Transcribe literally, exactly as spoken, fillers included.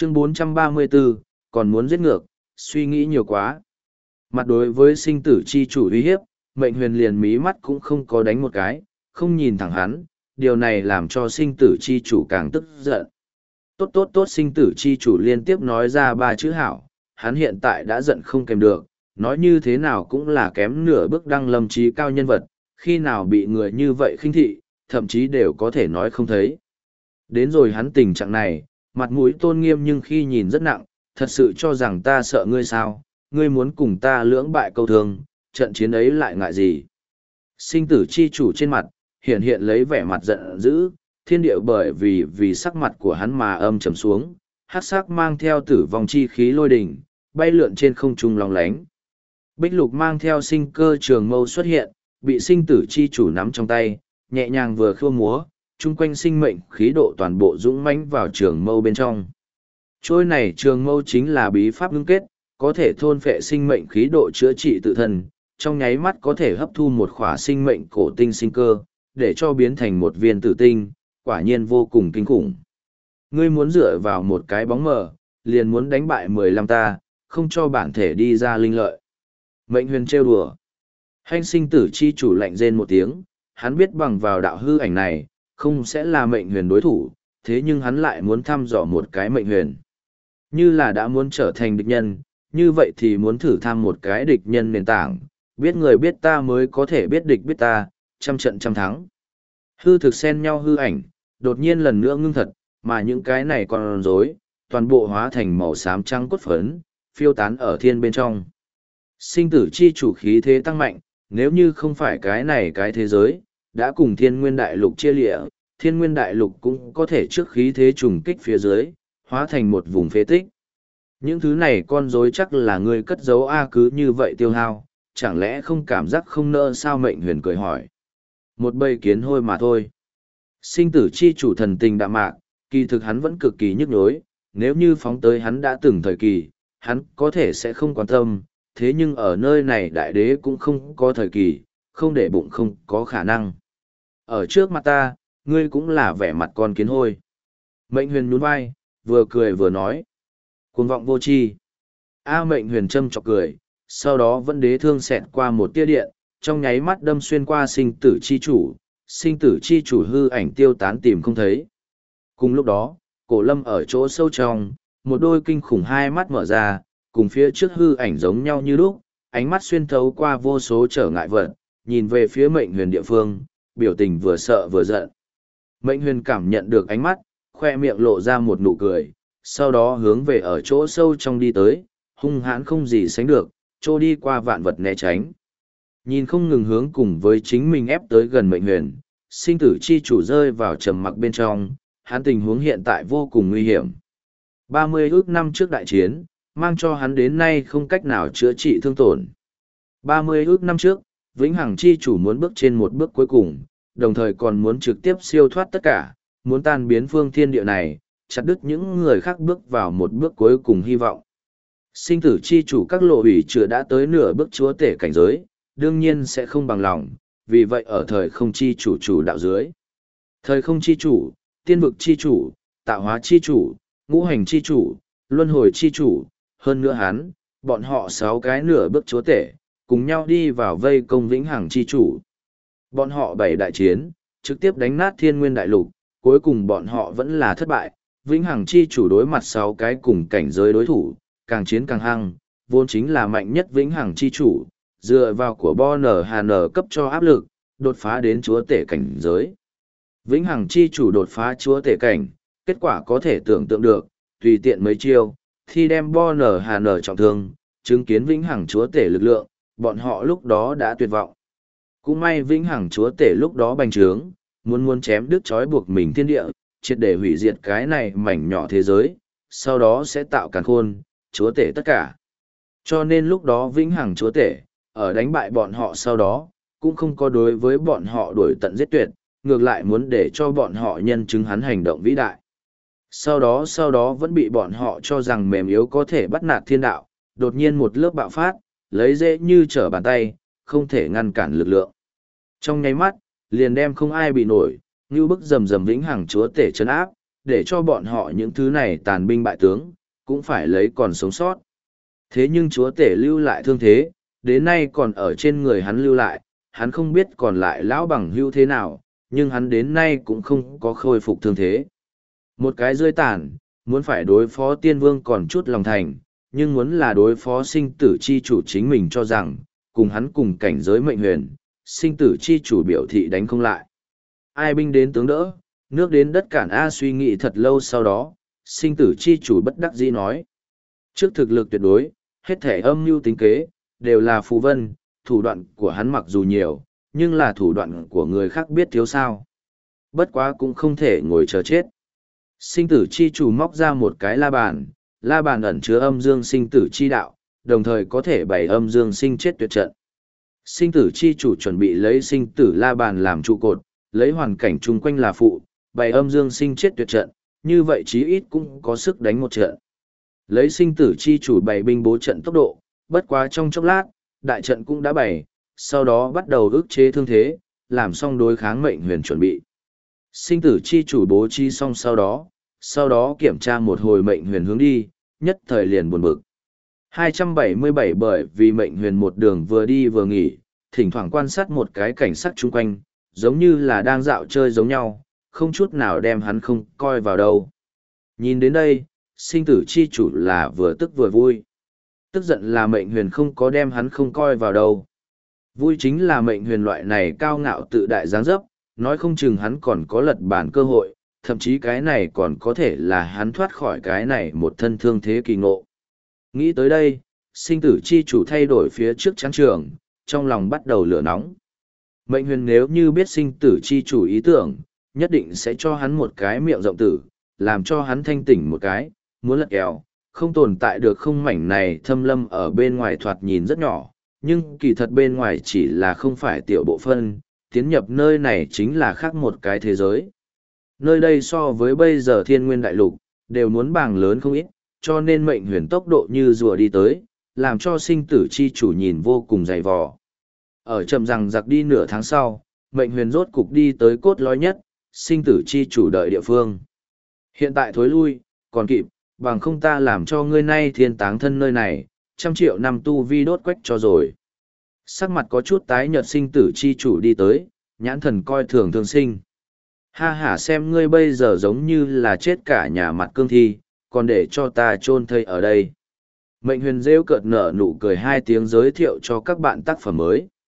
Chương bốn trăm ba mươi bốn, còn muốn giết ngược, suy nghĩ nhiều quá. Mặt đối với sinh tử chi chủ uy hiếp, mệnh huyền liền mí mắt cũng không có đánh một cái, không nhìn thẳng hắn, điều này làm cho sinh tử chi chủ càng tức giận. Tốt tốt tốt, sinh tử chi chủ liên tiếp nói ra ba chữ hảo, hắn hiện tại đã giận không kèm được, nói như thế nào cũng là kém nửa bước đăng lâm trí cao nhân vật, khi nào bị người như vậy khinh thị, thậm chí đều có thể nói không thấy. Đến rồi hắn tình trạng này, mặt mũi tôn nghiêm nhưng khi nhìn rất nặng, thật sự cho rằng ta sợ ngươi sao, ngươi muốn cùng ta lưỡng bại câu thương, trận chiến ấy lại ngại gì. Sinh tử chi chủ trên mặt, hiện hiện lấy vẻ mặt giận dữ, thiên địa bởi vì vì sắc mặt của hắn mà âm trầm xuống, hắc sắc mang theo tử vong chi khí lôi đỉnh, bay lượn trên không trung long lánh. Bích lục mang theo sinh cơ trường mâu xuất hiện, bị sinh tử chi chủ nắm trong tay, nhẹ nhàng vừa khua múa, chung quanh sinh mệnh khí độ toàn bộ dũng mãnh vào trường mâu bên trong. Trôi này trường mâu chính là bí pháp ngưng kết, có thể thôn phệ sinh mệnh khí độ chữa trị tự thân, trong nháy mắt có thể hấp thu một khỏa sinh mệnh cổ tinh sinh cơ, để cho biến thành một viên tử tinh, quả nhiên vô cùng kinh khủng. Ngươi muốn dựa vào một cái bóng mờ, liền muốn đánh bại mười lăm ta, không cho bản thể đi ra linh lợi. Mệnh huyền trêu đùa. Hành sinh tử chi chủ lạnh rên một tiếng, hắn biết bằng vào đạo hư ảnh này, không sẽ là mệnh huyền đối thủ, thế nhưng hắn lại muốn thăm dò một cái mệnh huyền. Như là đã muốn trở thành địch nhân, như vậy thì muốn thử thăm một cái địch nhân nền tảng, biết người biết ta mới có thể biết địch biết ta, trăm trận trăm thắng. Hư thực xen nhau hư ảnh, đột nhiên lần nữa ngưng thật, mà những cái này còn rối, toàn bộ hóa thành màu xám trắng cốt phấn, phiêu tán ở thiên bên trong. Sinh tử chi chủ khí thế tăng mạnh, nếu như không phải cái này cái thế giới, đã cùng thiên nguyên đại lục chia lịa, thiên nguyên đại lục cũng có thể trước khí thế trùng kích phía dưới, hóa thành một vùng phế tích. Những thứ này con rối chắc là người cất giấu A cứ như vậy tiêu hao, chẳng lẽ không cảm giác không nỡ sao mệnh huyền cười hỏi. Một bầy kiến hôi mà thôi. Sinh tử chi chủ thần tình đạm mạc, kỳ thực hắn vẫn cực kỳ nhức nhối, nếu như phóng tới hắn đã từng thời kỳ, hắn có thể sẽ không quan tâm, thế nhưng ở nơi này đại đế cũng không có thời kỳ, không để bụng không có khả năng. Ở trước mặt ta, ngươi cũng là vẻ mặt con kiến hôi. Mệnh huyền nhún vai, vừa cười vừa nói. Cuồng vọng vô tri. A mệnh huyền châm chọc cười, sau đó vẫn đế thương xẹt qua một tia điện, trong nháy mắt đâm xuyên qua sinh tử chi chủ, sinh tử chi chủ hư ảnh tiêu tán tìm không thấy. Cùng lúc đó, cổ lâm ở chỗ sâu trong, một đôi kinh khủng hai mắt mở ra, cùng phía trước hư ảnh giống nhau như lúc, ánh mắt xuyên thấu qua vô số trở ngại vật, nhìn về phía mệnh huyền địa phương, biểu tình vừa sợ vừa giận. Mệnh huyền cảm nhận được ánh mắt, khoe miệng lộ ra một nụ cười, sau đó hướng về ở chỗ sâu trong đi tới, hung hãn không gì sánh được, trô đi qua vạn vật né tránh. Nhìn không ngừng hướng cùng với chính mình ép tới gần mệnh huyền, sinh tử chi chủ rơi vào trầm mặc bên trong, hắn tình huống hiện tại vô cùng nguy hiểm. ba mươi ước năm trước đại chiến, mang cho hắn đến nay không cách nào chữa trị thương tổn. ba mươi ước năm trước, Vĩnh Hằng chi chủ muốn bước trên một bước cuối cùng, đồng thời còn muốn trực tiếp siêu thoát tất cả, muốn tan biến phương thiên địa này, chặt đứt những người khác bước vào một bước cuối cùng hy vọng. Sinh tử chi chủ các lộ hủy chưa đã tới nửa bước chúa tể cảnh giới, đương nhiên sẽ không bằng lòng, vì vậy ở thời không chi chủ chủ đạo dưới. Thời không chi chủ, tiên vực chi chủ, tạo hóa chi chủ, ngũ hành chi chủ, luân hồi chi chủ, hơn nữa hắn, bọn họ sáu cái nửa bước chúa tể, cùng nhau đi vào vây công Vĩnh Hằng chi chủ. Bọn họ bảy đại chiến, trực tiếp đánh nát thiên nguyên đại lục, cuối cùng bọn họ vẫn là thất bại, Vĩnh Hằng chi chủ đối mặt sáu cái cùng cảnh giới đối thủ, càng chiến càng hăng, vốn chính là mạnh nhất Vĩnh Hằng chi chủ, dựa vào của Bo N H N cấp cho áp lực, đột phá đến chúa tể cảnh giới. Vĩnh Hằng chi chủ đột phá chúa tể cảnh, kết quả có thể tưởng tượng được, tùy tiện mấy chiêu, thì đem Bo N H N trọng thương, chứng kiến Vĩnh Hằng chúa tể lực lượng, bọn họ lúc đó đã tuyệt vọng. Cũng may Vĩnh Hằng chúa tể lúc đó bành trướng, muốn muốn chém đứt trói buộc mình thiên địa, triệt để hủy diệt cái này mảnh nhỏ thế giới, sau đó sẽ tạo càn khôn, chúa tể tất cả. Cho nên lúc đó Vĩnh Hằng chúa tể, ở đánh bại bọn họ sau đó, cũng không có đối với bọn họ đuổi tận giết tuyệt, ngược lại muốn để cho bọn họ nhân chứng hắn hành động vĩ đại. Sau đó sau đó vẫn bị bọn họ cho rằng mềm yếu có thể bắt nạt thiên đạo, đột nhiên một lớp bạo phát, lấy dễ như trở bàn tay, không thể ngăn cản lực lượng. Trong nháy mắt, liền đem không ai bị nổi, như bức rầm rầm Vĩnh Hằng chúa tể trấn áp, để cho bọn họ những thứ này tàn binh bại tướng, cũng phải lấy còn sống sót. Thế nhưng chúa tể lưu lại thương thế, đến nay còn ở trên người hắn lưu lại, hắn không biết còn lại lão bằng hữu thế nào, nhưng hắn đến nay cũng không có khôi phục thương thế. Một cái rơi tàn, muốn phải đối phó tiên vương còn chút lòng thành, nhưng muốn là đối phó sinh tử chi chủ chính mình cho rằng, cùng hắn cùng cảnh giới mệnh huyền, sinh tử chi chủ biểu thị đánh không lại. Ai binh đến tướng đỡ, nước đến đất cản A suy nghĩ thật lâu sau đó, sinh tử chi chủ bất đắc dĩ nói. Trước thực lực tuyệt đối, hết thể âm mưu tính kế, đều là phù vân, thủ đoạn của hắn mặc dù nhiều, nhưng là thủ đoạn của người khác biết thiếu sao. Bất quá cũng không thể ngồi chờ chết. Sinh tử chi chủ móc ra một cái la bàn, la bàn ẩn chứa âm dương sinh tử chi đạo, đồng thời có thể bày âm dương sinh chết tuyệt trận. Sinh tử chi chủ chuẩn bị lấy sinh tử la bàn làm trụ cột, lấy hoàn cảnh chung quanh là phụ, bày âm dương sinh chết tuyệt trận, như vậy chí ít cũng có sức đánh một trận. Lấy sinh tử chi chủ bày binh bố trận tốc độ, bất quá trong chốc lát, đại trận cũng đã bày, sau đó bắt đầu ức chế thương thế, làm xong đối kháng mệnh huyền chuẩn bị. Sinh tử chi chủ bố trí xong sau đó, sau đó kiểm tra một hồi mệnh huyền hướng đi, nhất thời liền buồn bực. hai trăm bảy mươi bảy bởi vì mệnh huyền một đường vừa đi vừa nghỉ, thỉnh thoảng quan sát một cái cảnh sắc chung quanh, giống như là đang dạo chơi giống nhau, không chút nào đem hắn không coi vào đâu. Nhìn đến đây, sinh tử chi chủ là vừa tức vừa vui. Tức giận là mệnh huyền không có đem hắn không coi vào đâu. Vui chính là mệnh huyền loại này cao ngạo tự đại dáng dấp, nói không chừng hắn còn có lật bản cơ hội, thậm chí cái này còn có thể là hắn thoát khỏi cái này một thân thương thế kỳ ngộ. Nghĩ tới đây, sinh tử chi chủ thay đổi phía trước trắng trường, trong lòng bắt đầu lửa nóng. Mệnh huyền nếu như biết sinh tử chi chủ ý tưởng, nhất định sẽ cho hắn một cái miệng rộng tử, làm cho hắn thanh tỉnh một cái, muốn lật kèo, không tồn tại được không mảnh này thâm lâm ở bên ngoài thoạt nhìn rất nhỏ, nhưng kỳ thật bên ngoài chỉ là không phải tiểu bộ phân, tiến nhập nơi này chính là khác một cái thế giới. Nơi đây so với bây giờ thiên nguyên đại lục, đều muốn bàng lớn không ít, cho nên mệnh huyền tốc độ như rùa đi tới, làm cho sinh tử chi chủ nhìn vô cùng dày vò. Ở chậm rằng giặc đi nửa tháng sau, mệnh huyền rốt cục đi tới cốt lõi nhất, sinh tử chi chủ đợi địa phương. Hiện tại thối lui, còn kịp, bằng không ta làm cho ngươi nay thiên táng thân nơi này, trăm triệu năm tu vi đốt quách cho rồi. Sắc mặt có chút tái nhợt sinh tử chi chủ đi tới, nhãn thần coi thường thương sinh. Ha ha, xem ngươi bây giờ giống như là chết cả nhà mặt cương thi, còn để cho ta chôn thây ở đây. Mệnh huyền rêu cợt nở nụ cười hai tiếng giới thiệu cho các bạn tác phẩm mới.